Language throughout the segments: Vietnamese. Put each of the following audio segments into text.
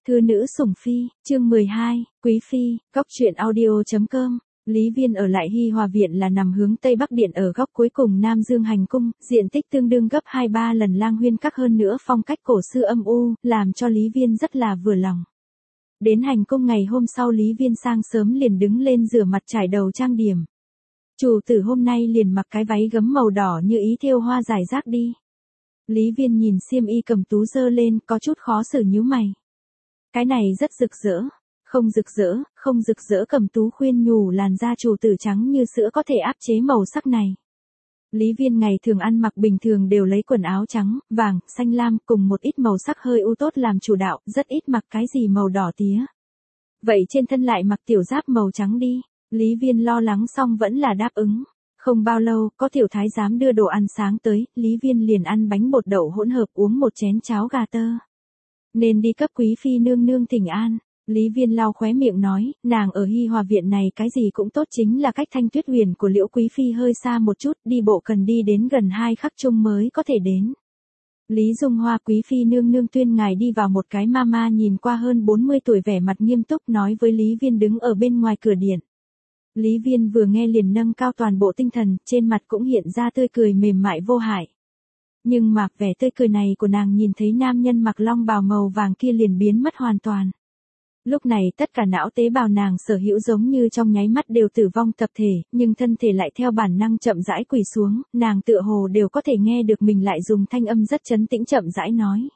Thư nữ sủng phi, chương 12, Quý phi, góc truyện audio.com. Lý Viên ở lại Hi Hòa Viện là nằm hướng Tây Bắc Điện ở góc cuối cùng Nam Dương Hành Cung, diện tích tương đương gấp 2-3 lần Lang Huyên Các, hơn nữa phong cách cổ xưa âm u, làm cho Lý Viên rất là vừa lòng. Đến Hành Cung ngày hôm sau, Lý Viên sang sớm liền đứng lên rửa mặt trải đầu trang điểm. Chủ tử hôm nay liền mặc cái váy gấm màu đỏ như ý thêu hoa rải rác đi. Lý Viên nhìn xiêm y cầm tú dơ lên, có chút khó xử nhíu mày. Cái này rất rực rỡ. Không rực rỡ, cầm tú khuyên nhủ làn da chủ tử trắng như sữa có thể áp chế màu sắc này. Lý Viên ngày thường ăn mặc bình thường đều lấy quần áo trắng, vàng, xanh lam cùng một ít màu sắc hơi u tốt làm chủ đạo, rất ít mặc cái gì màu đỏ tía. Vậy trên thân lại mặc tiểu giáp màu trắng đi. Lý Viên lo lắng xong vẫn là đáp ứng. Không bao lâu, có tiểu thái giám đưa đồ ăn sáng tới, Lý Viên liền ăn bánh bột đậu hỗn hợp, uống một chén cháo gà tơ. Nên đi cấp quý phi nương nương thỉnh an. Lý Viên lau khóe miệng nói, nàng ở Hi Hòa Viện này cái gì cũng tốt, chính là cách Thanh Tuyết Huyền của Liễu quý phi hơi xa một chút, đi bộ cần đi đến gần 2 khắc chung mới có thể đến. Lý Dung Hoa, quý phi nương nương tuyên ngài đi vào. Một cái mama nhìn qua hơn 40 tuổi vẻ mặt nghiêm túc nói với Lý Viên đứng ở bên ngoài cửa điện. Lý Viên vừa nghe liền nâng cao toàn bộ tinh thần, trên mặt cũng hiện ra tươi cười mềm mại vô hại. Nhưng mà vẻ tươi cười này của nàng nhìn thấy nam nhân mặc long bào màu vàng kia liền biến mất hoàn toàn. Lúc này tất cả não tế bào nàng sở hữu giống như trong nháy mắt đều tử vong tập thể, nhưng thân thể lại theo bản năng chậm rãi quỳ xuống, nàng tựa hồ đều có thể nghe được mình lại dùng thanh âm rất trấn tĩnh chậm rãi nói.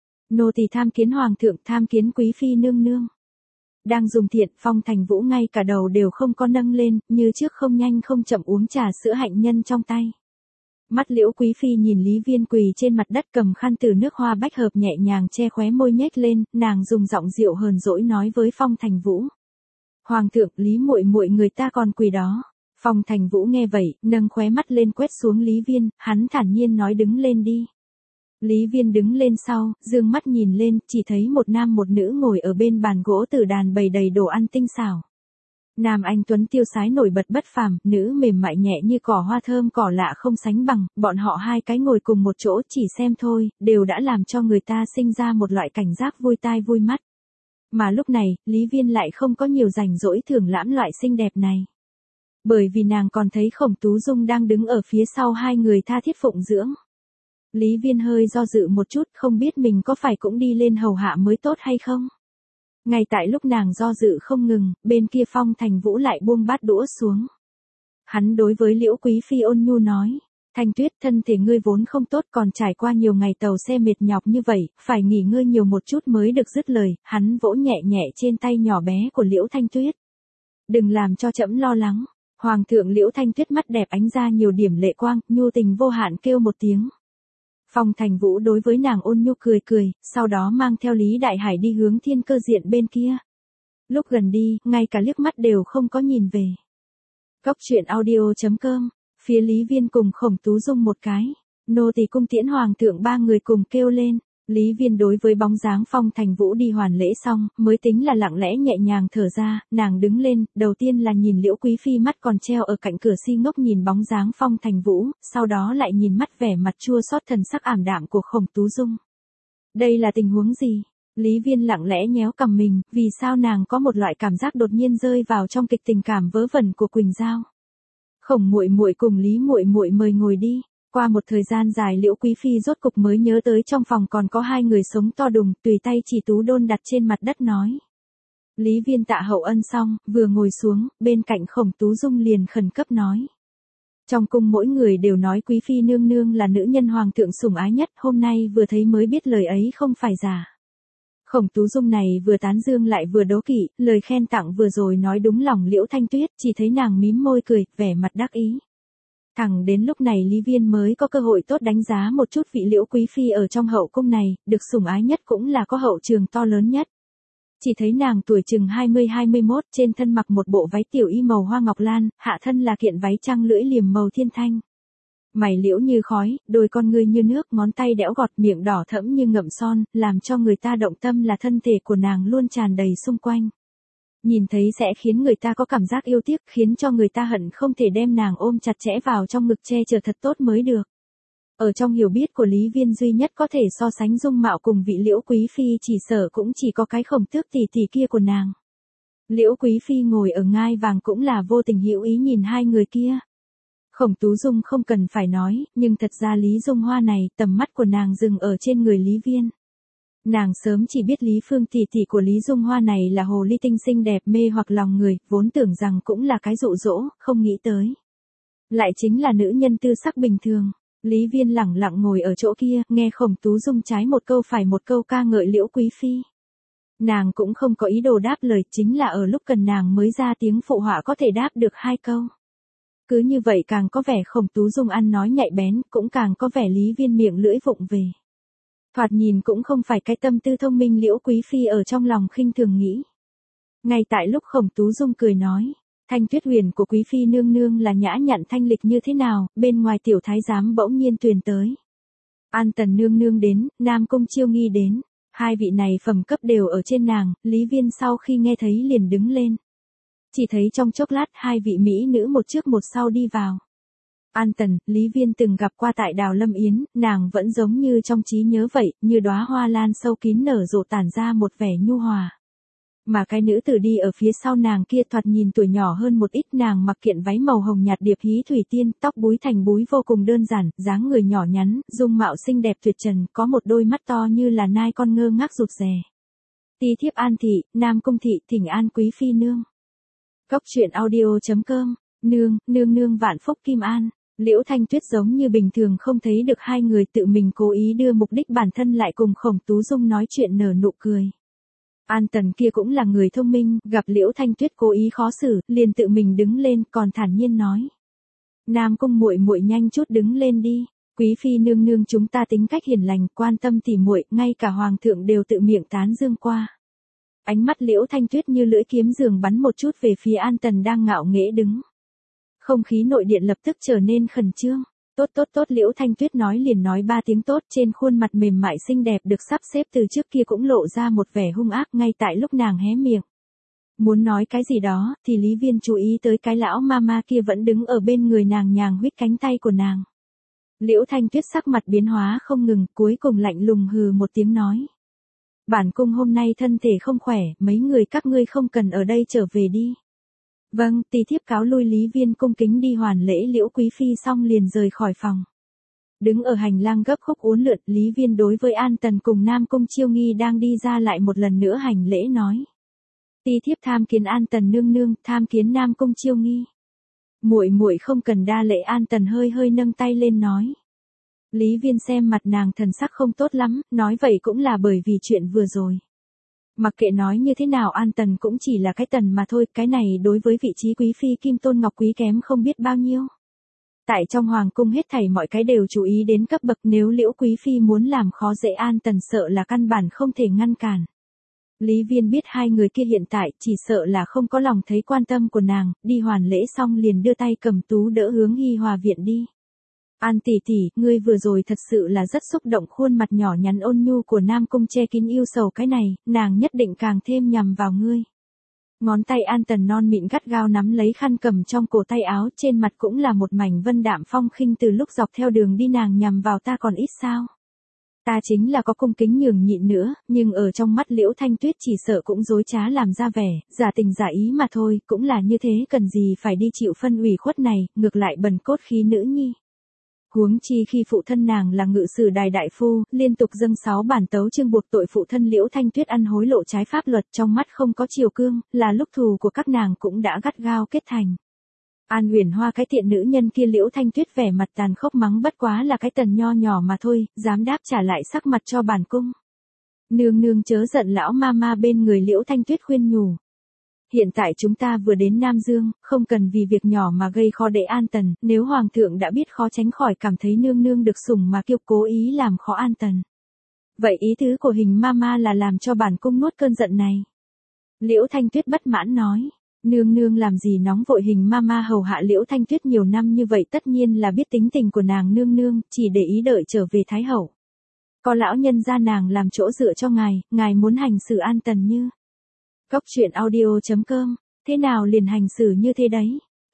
Nô tỳ tham kiến hoàng thượng, tham kiến quý phi nương nương. Đang dùng thiện, Phong Thành Vũ ngay cả đầu đều không có nâng lên, như trước không nhanh không chậm uống trà sữa hạnh nhân trong tay. Mắt Liễu quý phi nhìn Lý Viên quỳ trên mặt đất cầm khăn từ nước hoa bách hợp nhẹ nhàng che khóe môi nhếch lên, nàng dùng giọng dịu hờn dỗi nói với Phong Thành Vũ. Hoàng thượng, Lý muội muội người ta còn quỳ đó. Phong Thành Vũ nghe vậy, nâng khóe mắt lên quét xuống Lý Viên, hắn thản nhiên nói đứng lên đi. Lý Viên đứng lên sau, dương mắt nhìn lên, chỉ thấy một nam một nữ ngồi ở bên bàn gỗ tử đàn bày đầy đồ ăn tinh xảo. Nam anh tuấn tiêu sái nổi bật bất phàm, nữ mềm mại nhẹ như cỏ hoa thơm cỏ lạ không sánh bằng, bọn họ hai cái ngồi cùng một chỗ chỉ xem thôi, đều đã làm cho người ta sinh ra một loại cảnh giác vui tai vui mắt. Mà lúc này, Lý Viên lại không có nhiều rảnh rỗi thưởng lãm loại xinh đẹp này. Bởi vì nàng còn thấy Khổng Tú Dung đang đứng ở phía sau hai người tha thiết phụng dưỡng. Lý Viên hơi do dự một chút, không biết mình có phải cũng đi lên hầu hạ mới tốt hay không. Ngay tại lúc nàng do dự không ngừng, bên kia Phong Thành Vũ lại buông bát đũa xuống. Hắn đối với Liễu quý phi ôn nhu nói, Thanh Tuyết, thân thể ngươi vốn không tốt, còn trải qua nhiều ngày tàu xe mệt nhọc như vậy, phải nghỉ ngơi nhiều một chút mới được. Dứt lời, hắn vỗ nhẹ nhẹ trên tay nhỏ bé của Liễu Thanh Tuyết. Đừng làm cho trẫm lo lắng. Hoàng thượng. Liễu Thanh Tuyết mắt đẹp ánh ra nhiều điểm lệ quang, nhu tình vô hạn kêu một tiếng. Phong Thành Vũ đối với nàng ôn nhu cười cười, sau đó mang theo Lý Đại Hải đi hướng Thiên Cơ Diện bên kia. Lúc gần đi, ngay cả liếc mắt đều không có nhìn về. Góc truyện audio.com, phía Lý Viên cùng Khổng Tú Dung một cái, nô tỳ cung tiễn hoàng thượng, ba người cùng kêu lên. Lý Viên đối với bóng dáng Phong Thành Vũ đi hoàn lễ xong, mới tính là lặng lẽ nhẹ nhàng thở ra, nàng đứng lên, đầu tiên là nhìn Liễu quý phi mắt còn treo ở cạnh cửa si ngốc nhìn bóng dáng Phong Thành Vũ, sau đó lại nhìn mắt vẻ mặt chua xót thần sắc ảm đạm của Khổng Tú Dung. Đây là tình huống gì? Lý Viên lặng lẽ nhéo cằm mình, vì sao nàng có một loại cảm giác đột nhiên rơi vào trong kịch tình cảm vớ vẩn của Quỳnh Giao. Khổng muội muội cùng Lý muội muội mời ngồi đi. Qua một thời gian dài Liễu quý phi rốt cục mới nhớ tới trong phòng còn có hai người sống to đùng, tùy tay chỉ tú đôn đặt trên mặt đất nói. Lý Viên tạ hậu ân xong, vừa ngồi xuống, bên cạnh Khổng Tú Dung liền khẩn cấp nói. Trong cung mỗi người đều nói quý phi nương nương là nữ nhân hoàng thượng sủng ái nhất, hôm nay vừa thấy mới biết lời ấy không phải giả. Khổng Tú Dung này vừa tán dương lại vừa đố kỵ, lời khen tặng vừa rồi nói đúng lòng Liễu Thanh Tuyết, chỉ thấy nàng mím môi cười, vẻ mặt đắc ý. Thẳng đến lúc này Lý Viên mới có cơ hội tốt đánh giá một chút vị Liễu quý phi ở trong hậu cung này, được sủng ái nhất cũng là có hậu trường to lớn nhất. Chỉ thấy nàng tuổi chừng 20-21, trên thân mặc một bộ váy tiểu y màu hoa ngọc lan, hạ thân là kiện váy trăng lưỡi liềm màu thiên thanh. Mày liễu như khói, đôi con ngươi như nước, ngón tay đẽo gọt, miệng đỏ thẫm như ngậm son, làm cho người ta động tâm là thân thể của nàng luôn tràn đầy xung quanh. Nhìn thấy sẽ khiến người ta có cảm giác yêu tiếc, khiến cho người ta hận không thể đem nàng ôm chặt chẽ vào trong ngực che chở thật tốt mới được. Ở trong hiểu biết của Lý Viên duy nhất có thể so sánh dung mạo cùng vị Liễu Quý Phi chỉ sợ cũng chỉ có cái Khổng Tước tỷ tỷ kia của nàng. Liễu Quý Phi ngồi ở ngai vàng cũng là vô tình hữu ý nhìn hai người kia. Khổng Tú Dung không cần phải nói, nhưng thật ra Lý Dung Hoa này, tầm mắt của nàng dừng ở trên người Lý Viên. Nàng sớm chỉ biết Lý Phương tỷ tỷ của Lý Dung Hoa này là hồ ly tinh xinh đẹp mê hoặc lòng người, vốn tưởng rằng cũng là cái dụ dỗ, không nghĩ tới. Lại chính là nữ nhân tư sắc bình thường. Lý Viên lẳng lặng ngồi ở chỗ kia, nghe Khổng Tú Dung trái một câu phải một câu ca ngợi Liễu Quý Phi. Nàng cũng không có ý đồ đáp lời, chính là ở lúc cần nàng mới ra tiếng phụ họa có thể đáp được hai câu. Cứ như vậy càng có vẻ Khổng Tú Dung ăn nói nhạy bén, cũng càng có vẻ Lý Viên miệng lưỡi vụng về. Thoạt nhìn cũng không phải cái tâm tư thông minh Liễu Quý Phi ở trong lòng khinh thường nghĩ. Ngay tại lúc Khổng Tú Dung cười nói, Thanh Tuyết huyền của Quý Phi nương nương là nhã nhặn thanh lịch như thế nào, bên ngoài tiểu thái giám bỗng nhiên truyền tới. An Tần nương nương đến, Nam Cung Chiêu Nghi đến, hai vị này phẩm cấp đều ở trên nàng, Lý Viên sau khi nghe thấy liền đứng lên. Chỉ thấy trong chốc lát hai vị mỹ nữ một trước một sau đi vào. An Tần, Lý Viên từng gặp qua tại Đào Lâm Yến, nàng vẫn giống như trong trí nhớ vậy, như đóa hoa lan sâu kín nở rộ tản ra một vẻ nhu hòa. Mà cái nữ tử đi ở phía sau nàng kia thoạt nhìn tuổi nhỏ hơn một ít, nàng mặc kiện váy màu hồng nhạt điệp hí thủy tiên, tóc búi thành búi vô cùng đơn giản, dáng người nhỏ nhắn, dung mạo xinh đẹp tuyệt trần, có một đôi mắt to như là nai con ngơ ngác rụt rè. Ti thiếp An thị, Nam Cung thị, thỉnh an Quý Phi nương. Cốc truyện audio.com, nương vạn phúc kim an. Liễu Thanh Tuyết giống như bình thường không thấy được hai người, tự mình cố ý đưa mục đích bản thân lại cùng Khổng Tú Dung nói chuyện nở nụ cười. An Tần kia cũng là người thông minh, gặp Liễu Thanh Tuyết cố ý khó xử, liền tự mình đứng lên, còn thản nhiên nói: Nam Cung muội muội nhanh chút đứng lên đi, Quý Phi nương nương chúng ta tính cách hiền lành, quan tâm tỉ muội, ngay cả hoàng thượng đều tự miệng tán dương qua. Ánh mắt Liễu Thanh Tuyết như lưỡi kiếm giường bắn một chút về phía An Tần đang ngạo nghễ đứng. Không khí nội điện lập tức trở nên khẩn trương. Tốt, Liễu Thanh Tuyết nói liền nói ba tiếng tốt, trên khuôn mặt mềm mại xinh đẹp được sắp xếp từ trước kia cũng lộ ra một vẻ hung ác ngay tại lúc nàng hé miệng. Muốn nói cái gì đó, thì Lý Viên chú ý tới cái lão mama kia vẫn đứng ở bên người nàng nhàng huýt cánh tay của nàng. Liễu Thanh Tuyết sắc mặt biến hóa không ngừng, cuối cùng lạnh lùng hừ một tiếng nói: Bản cung hôm nay thân thể không khỏe, mấy người các ngươi không cần ở đây trở về đi. Vâng, tỳ thiếp cáo lui. Lý Viên cung kính đi hoàn lễ Liễu Quý Phi xong liền rời khỏi phòng. Đứng ở hành lang gấp khúc uốn lượn, Lý Viên đối với An Tần cùng Nam Cung Chiêu Nghi đang đi ra lại một lần nữa hành lễ nói: Tỳ thiếp tham kiến An Tần nương nương, tham kiến Nam Cung Chiêu Nghi. Muội không cần đa lễ. An Tần hơi nâng tay lên nói. Lý Viên xem mặt nàng thần sắc không tốt lắm, nói vậy cũng là bởi vì chuyện vừa rồi. Mặc kệ nói như thế nào An Tần cũng chỉ là cái tần mà thôi, cái này đối với vị trí quý phi kim tôn ngọc quý kém không biết bao nhiêu. Tại trong hoàng cung hết thảy mọi cái đều chú ý đến cấp bậc, nếu Liễu Quý Phi muốn làm khó dễ An Tần sợ là căn bản không thể ngăn cản. Lý Viên biết hai người kia hiện tại chỉ sợ là không có lòng thấy quan tâm của nàng, đi hoàn lễ xong liền đưa tay cầm tú đỡ hướng Hi Hòa viện đi. An tỷ tỷ, ngươi vừa rồi thật sự là rất xúc động. Khuôn mặt nhỏ nhắn ôn nhu của Nam Cung che kín yêu sầu, cái này, nàng nhất định càng thêm nhằm vào ngươi. Ngón tay An Tần non mịn gắt gao nắm lấy khăn cầm trong cổ tay áo, trên mặt cũng là một mảnh vân đạm phong khinh. Từ lúc dọc theo đường đi nàng nhằm vào ta còn ít sao? Ta chính là có cung kính nhường nhịn nữa, nhưng ở trong mắt Liễu Thanh Tuyết chỉ sợ cũng dối trá làm ra vẻ, giả tình giả ý mà thôi, cũng là như thế, cần gì phải đi chịu phân ủy khuất này, ngược lại bần cốt khí nữ nhi. Huống chi khi phụ thân nàng là ngự sử đài đại phu, liên tục dâng 6 bản tấu chương buộc tội phụ thân Liễu Thanh Tuyết ăn hối lộ trái pháp luật, trong mắt không có chiều cương, là lúc thù của các nàng cũng đã gắt gao kết thành. An Huyền Hoa cái tiện nữ nhân kia, Liễu Thanh Tuyết vẻ mặt tàn khốc mắng bất quá là cái tần nho nhỏ mà thôi, dám đáp trả lại sắc mặt cho bản cung. Nương nương chớ giận. Lão mama bên người Liễu Thanh Tuyết khuyên nhủ. Hiện tại chúng ta vừa đến Nam Dương, không cần vì việc nhỏ mà gây khó để An Tần, nếu Hoàng thượng đã biết khó tránh khỏi cảm thấy nương nương được sủng mà kiêu cố ý làm khó An Tần. Vậy ý tứ của hình mama là làm cho bản cung nuốt cơn giận này. Liễu Thanh Tuyết bất mãn nói. Nương nương làm gì nóng vội. Hình mama hầu hạ Liễu Thanh Tuyết nhiều năm như vậy tất nhiên là biết tính tình của nàng nương nương, chỉ để ý đợi trở về Thái Hậu. Có lão nhân gia nàng làm chỗ dựa cho ngài muốn hành xử An Tần như. Cốc truyện audio.com, thế nào liền hành xử như thế đấy?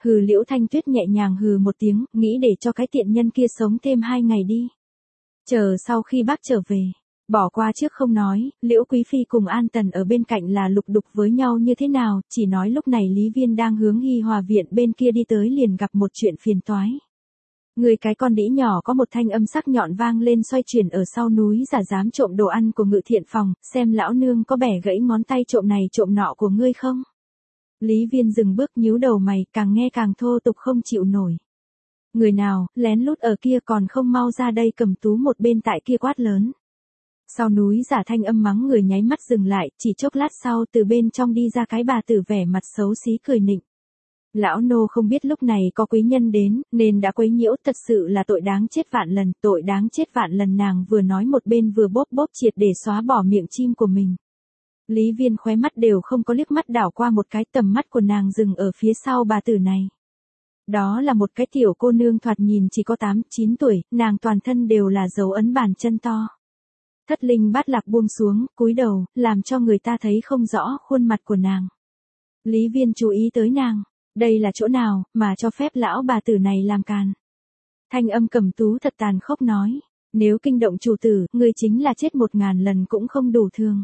Hừ, Liễu Thanh Tuyết nhẹ nhàng hừ một tiếng, nghĩ để cho cái tiện nhân kia sống thêm 2 ngày đi. Chờ sau khi bác trở về. Bỏ qua trước không nói, Liễu Quý Phi cùng An Tần ở bên cạnh là lục đục với nhau như thế nào, chỉ nói lúc này Lý Viên đang hướng Hi Hòa viện bên kia đi tới liền gặp một chuyện phiền toái. Người cái con đĩ nhỏ, có một thanh âm sắc nhọn vang lên xoay chuyển ở sau núi, giả dám trộm đồ ăn của Ngự Thiện phòng, xem lão nương có bẻ gãy ngón tay trộm này trộm nọ của ngươi không? Lý Viên dừng bước nhíu đầu mày, càng nghe càng thô tục không chịu nổi. Người nào, lén lút ở kia còn không mau ra đây, Cầm Tú một bên tại kia quát lớn. Sau núi giả thanh âm mắng người nháy mắt dừng lại, chỉ chốc lát sau từ bên trong đi ra cái bà tử vẻ mặt xấu xí cười nịnh. Lão nô không biết lúc này có quý nhân đến, nên đã quấy nhiễu, thật sự là tội đáng chết vạn lần, tội đáng chết vạn lần, nàng vừa nói một bên vừa bóp bóp triệt để xóa bỏ miệng chim của mình. Lý Viên khóe mắt đều không có liếc mắt đảo qua một cái, tầm mắt của nàng dừng ở phía sau bà tử này. Đó là một cái tiểu cô nương thoạt nhìn chỉ có 8-9 tuổi, nàng toàn thân đều là dấu ấn bàn chân to. Thất linh bát lạc buông xuống, cúi đầu, làm cho người ta thấy không rõ khuôn mặt của nàng. Lý Viên chú ý tới nàng, đây là chỗ nào, mà cho phép lão bà tử này làm càn. Thanh âm Cẩm Tú thật tàn khốc nói, nếu kinh động chủ tử, ngươi chính là chết 1000 lần cũng không đủ thương.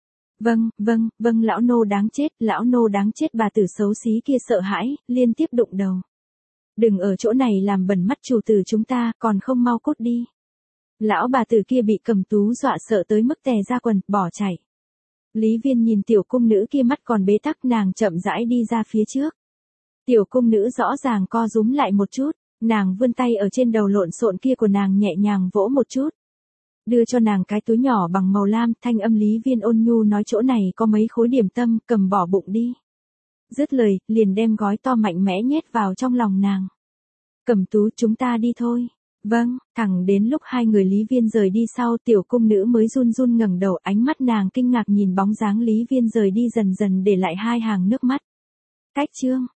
Vâng, lão nô đáng chết, bà tử xấu xí kia sợ hãi, liên tiếp đụng đầu. Đừng ở chỗ này làm bẩn mắt chủ tử chúng ta, còn không mau cút đi. Lão bà tử kia bị Cẩm Tú dọa sợ tới mức tè ra quần, bỏ chạy. Lý Viên nhìn tiểu cung nữ kia mắt còn bế tắc, nàng chậm rãi đi ra phía trước. Tiểu cung nữ rõ ràng co rúm lại một chút, nàng vươn tay ở trên đầu lộn xộn kia của nàng nhẹ nhàng vỗ một chút. Đưa cho nàng cái túi nhỏ bằng màu lam, thanh âm Lý Viên ôn nhu nói chỗ này có mấy khối điểm tâm, cầm bỏ bụng đi. Dứt lời, liền đem gói to mạnh mẽ nhét vào trong lòng nàng. Cẩm Tú, chúng ta đi thôi. Vâng, thẳng đến lúc hai người Lý Viên rời đi sau, tiểu cung nữ mới run run ngẩng đầu, ánh mắt nàng kinh ngạc nhìn bóng dáng Lý Viên rời đi dần dần để lại 2 hàng nước mắt. Cách chương